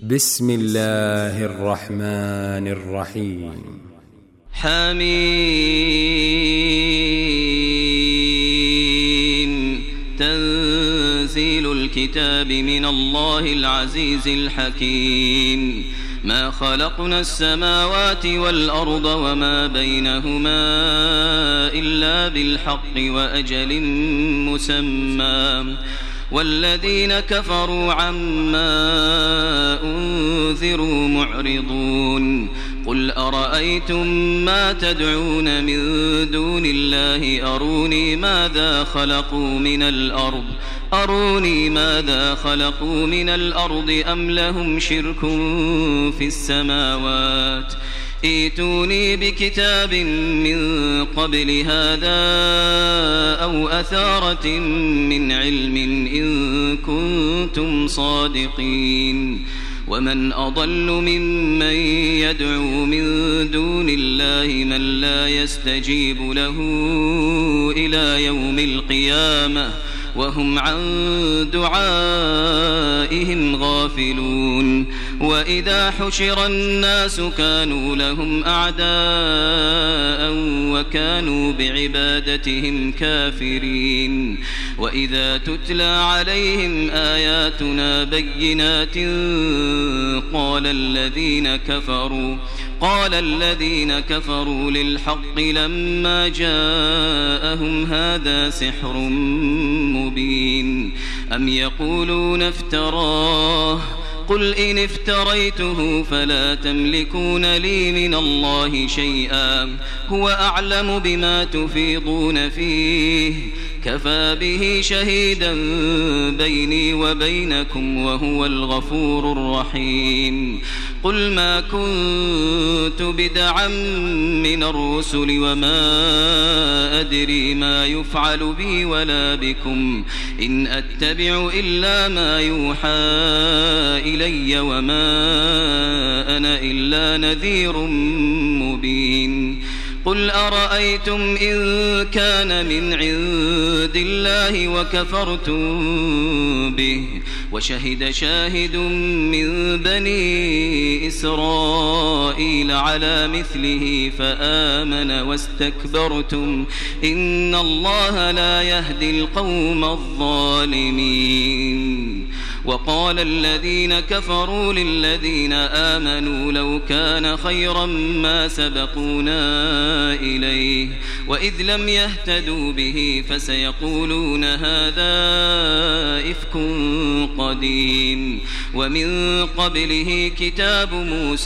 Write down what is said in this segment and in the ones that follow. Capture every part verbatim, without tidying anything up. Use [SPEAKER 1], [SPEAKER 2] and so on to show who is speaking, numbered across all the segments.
[SPEAKER 1] بسم الله الرحمن الرحيم.
[SPEAKER 2] حميم. تنزيل الكتاب من الله العزيز الحكيم. ما خلقنا السماوات والأرض وما بينهما إلا بالحق وأجل مسمى، والذين كفروا عما أنذروا معرضون. قل أرأيتم ما تدعون من دون الله أروني ماذا خلقوا من الأرض أروني ماذا خلقوا من الأرض أم لهم شرك في السماوات ائتوني بكتاب من قبل هذا أو أثارة من علم إن كنتم صادقين. ومن أضل ممن يدعو من دون الله من لا يستجيب له إلى يوم القيامة وهم عن دعائهم غافلون. وإذا حشر الناس كانوا لهم أعداء وكانوا بعبادتهم كافرين. وإذا تتلى عليهم آياتنا بينات قال الذين كفروا قال الذين كفروا للحق لما جاءهم هذا سحر مبين أم يقولون افتراه قل إن افتريته فلا تملكون لي من الله شيئا هو أعلم بما تفيضون فيه كفى به شهيدا بيني وبينكم وهو الغفور الرحيم. قل ما كنت بدعا من الرسل وما أدري ما يفعل بي ولا بكم إن أتبع إلا ما يوحى إلي وما أنا إلا نذير مبين. قل أرأيتم إن كان من عند الله وكفرتم به وشهد شاهد من بني إسرائيل على مثله فآمن واستكبرتم إن الله لا يهدي القوم الظالمين. وقال الذين كفروا للذين آمنوا لو كان خيرا ما سبقونا إليه وإذ لم يهتدوا به فسيقولون هذا إفك قديم. ومن قبله كتاب موسى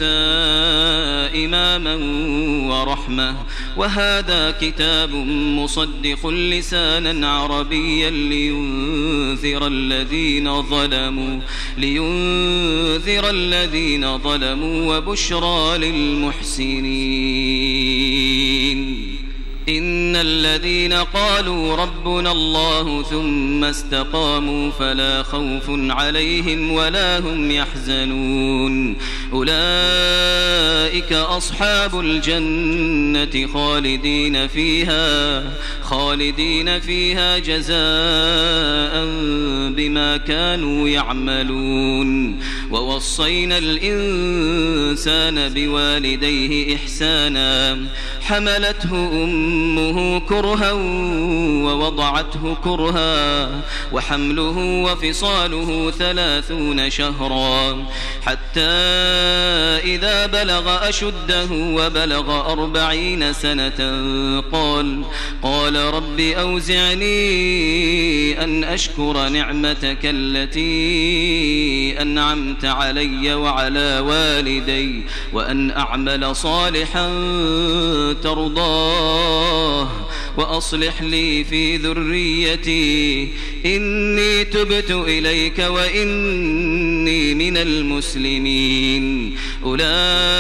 [SPEAKER 2] إماما ورحمة وهذا كتاب مصدق لسانا عربيا لينذر الذين ظلموا لينذر الذين ظلموا وبشرى للمحسنين. إن الذين قالوا ربنا الله ثم استقاموا فلا خوف عليهم ولا هم يحزنون أولئك أصحاب الجنة خالدين فيها خالدين فيها جزاء بما كانوا يعملون. ووصينا الإنسان بوالديه إحسانا حملته أمه كرها ووضعته كرها وحمله وفصاله ثلاثون شهرا حتى إذا بلغ أشده وبلغ أربعين سنة قال قال رب أوزعني أن أشكر نعمتك التي أنعمت علي وعلى والدي وأن أعمل صالحا ترضاه وأصلح لي في ذريتي إني تبت إليك وإني من المسلمين. أولئك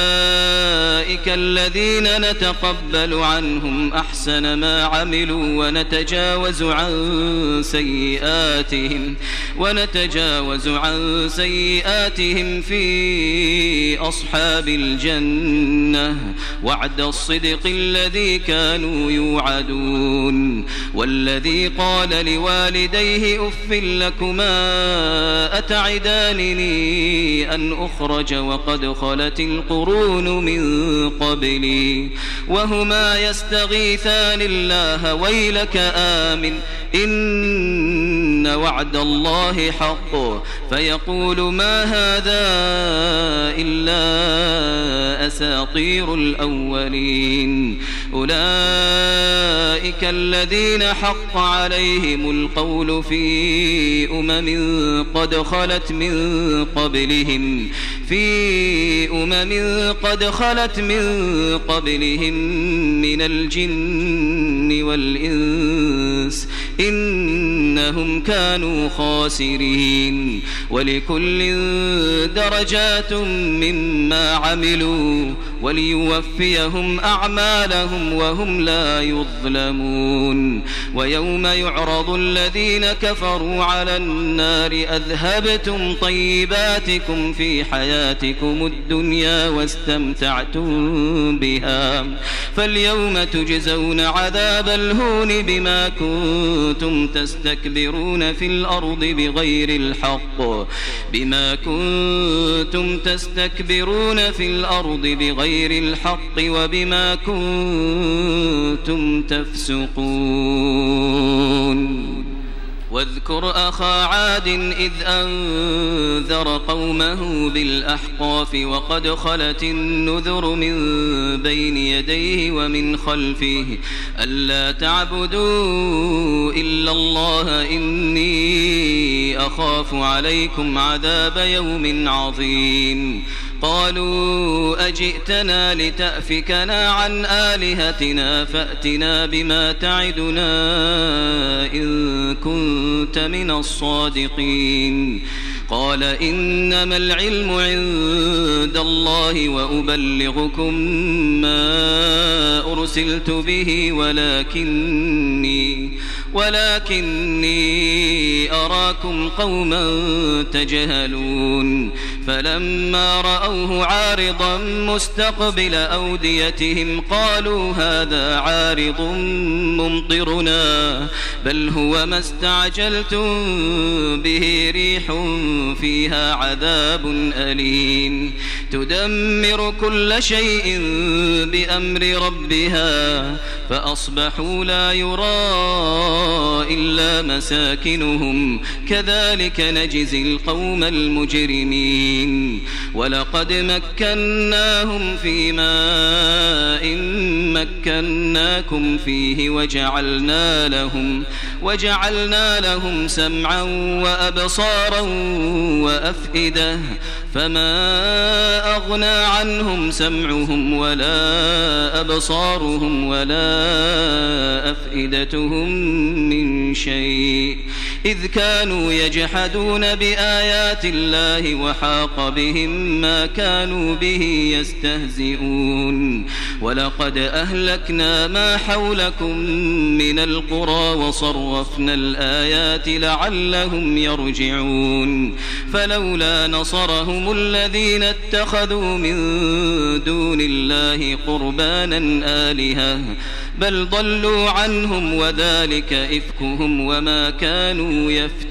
[SPEAKER 2] الذين نتقبل عنهم أحسن ما عملوا ونتجاوز عن سيئاتهم ونتجاوز عن سيئاتهم في أصحاب الجنة وعد الصدق الذي كانوا يوعدون. والذي قال لوالديه أف لكما أتعدانني أن أخرج وقد خلت القرون من قبلي وهما يستغيثان الله ويلك آمن إن وعد الله حق فيقول ما هذا إلا أساطير الأولين أولئك الذين حق عليهم القول في أمم قد خلت من قبلهم في أمم قد خلت من قبلهم من الجن والإنس إنهم كانوا خاسرين ولكل درجات مما عملوا وليوفيهم أعمالهم وهم لا يظلمون ويوم يعرض الذين كفروا على النار أذهبتم طيباتكم في حياتكم الدنيا واستمتعتم بها فاليوم تجزون عذاب الهون بما كنتم تستكبرون في الأرض بغير الحق بما كنتم تستكبرون في الأرض بغير الحق وبما كنتم تفسقون واذكر أخا عاد إذ أنذر قومه بالأحقاف وقد خلت النذر من بين يديه ومن خلفه ألا تعبدوا إلا الله إني أخاف عليكم عذاب يوم عظيم قالوا أجئتنا لتأفكنا عن آلهتنا فأتنا بما تعدنا إن كنت من الصادقين قال إنما العلم عند الله وأبلغكم ما أرسلت به ولكني ولكني أراكم قوما تجهلون فلما رأوه عارضا مستقبل أوديتهم قالوا هذا عارض ممطرنا بل هو ما استعجلتم به ريح فيها عذاب أليم تدمر كل شيء بأمر ربها فأصبحوا لا يرى إلا مساكنهم كذلك نجزي القوم المجرمين ولقد مكناهم في ماء مكناكم فيه وجعلنا لهم وجعلنا لهم سمعا وأبصارا وأفئدة فما أغنى عنهم سمعهم ولا أبصارهم ولا أفئدتهم من شيء إذ كانوا يجحدون بآيات الله وحاق بهم ما كانوا به يستهزئون ولقد أهلكنا ما حولكم من القرى وصرفنا الآيات لعلهم يرجعون فلولا نصرهم الذين اتخذوا من دون الله قربانا آلهة بل ضلوا عنهم وذلك إفكهم وما كانوا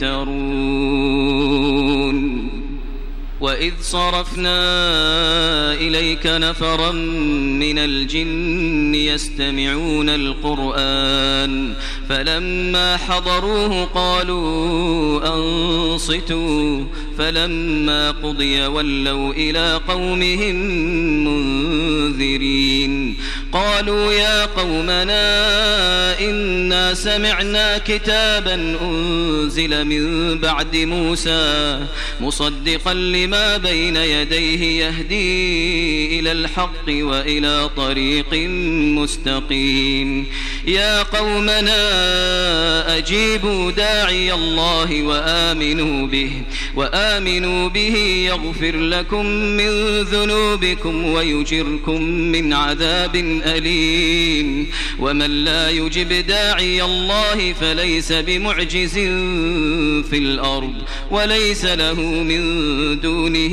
[SPEAKER 2] يفترون وإذ صرفنا إليك نفرا من الجن يستمعون القرآن فلما حضروه قالوا أنصتوا فلما قضي ولوا إلى قومهم منذرين قالوا يا قومنا إنا سمعنا كتابا أنزل من بعد موسى مصدقا لما بين يديه يهدي إلى الحق وإلى طريق مستقيم يا قومنا أجيبوا داعي الله وآمنوا به وآمنوا به يغفر لكم من ذنوبكم ويجركم من عذاب أليم ومن لا يجب داعي الله فليس بمعجز في الأرض وليس له من دونه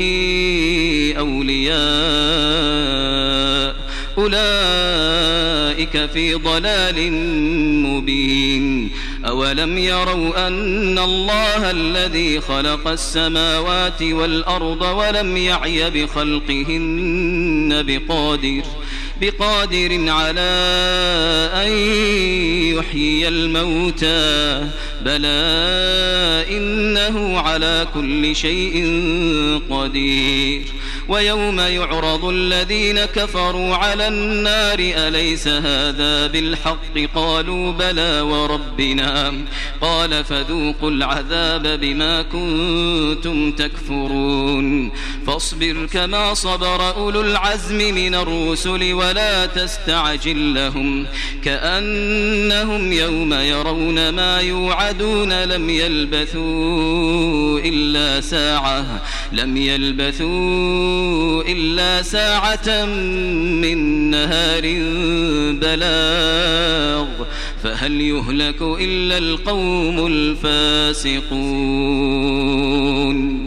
[SPEAKER 2] أولياء أولئك في ضلال مبين أولم يروا أن الله الذي خلق السماوات والأرض ولم يعي بخلقهن بقادر بقادر على أن يحيي الموتى بلى إنه على كل شيء قدير ويوم يعرض الذين كفروا على النار أليس هذا بالحق قالوا بلى وربنا قال فذوقوا العذاب بما كنتم تكفرون فاصبر كما صبر أولو العزم من الرسل ولا تستعجل لهم كأنهم يوم يرون ما يوعدون لم يلبثوا إلا ساعة لم يلبثوا إلا ساعة من نهار بلاغ فهل يهلك إلا القوم الفاسقون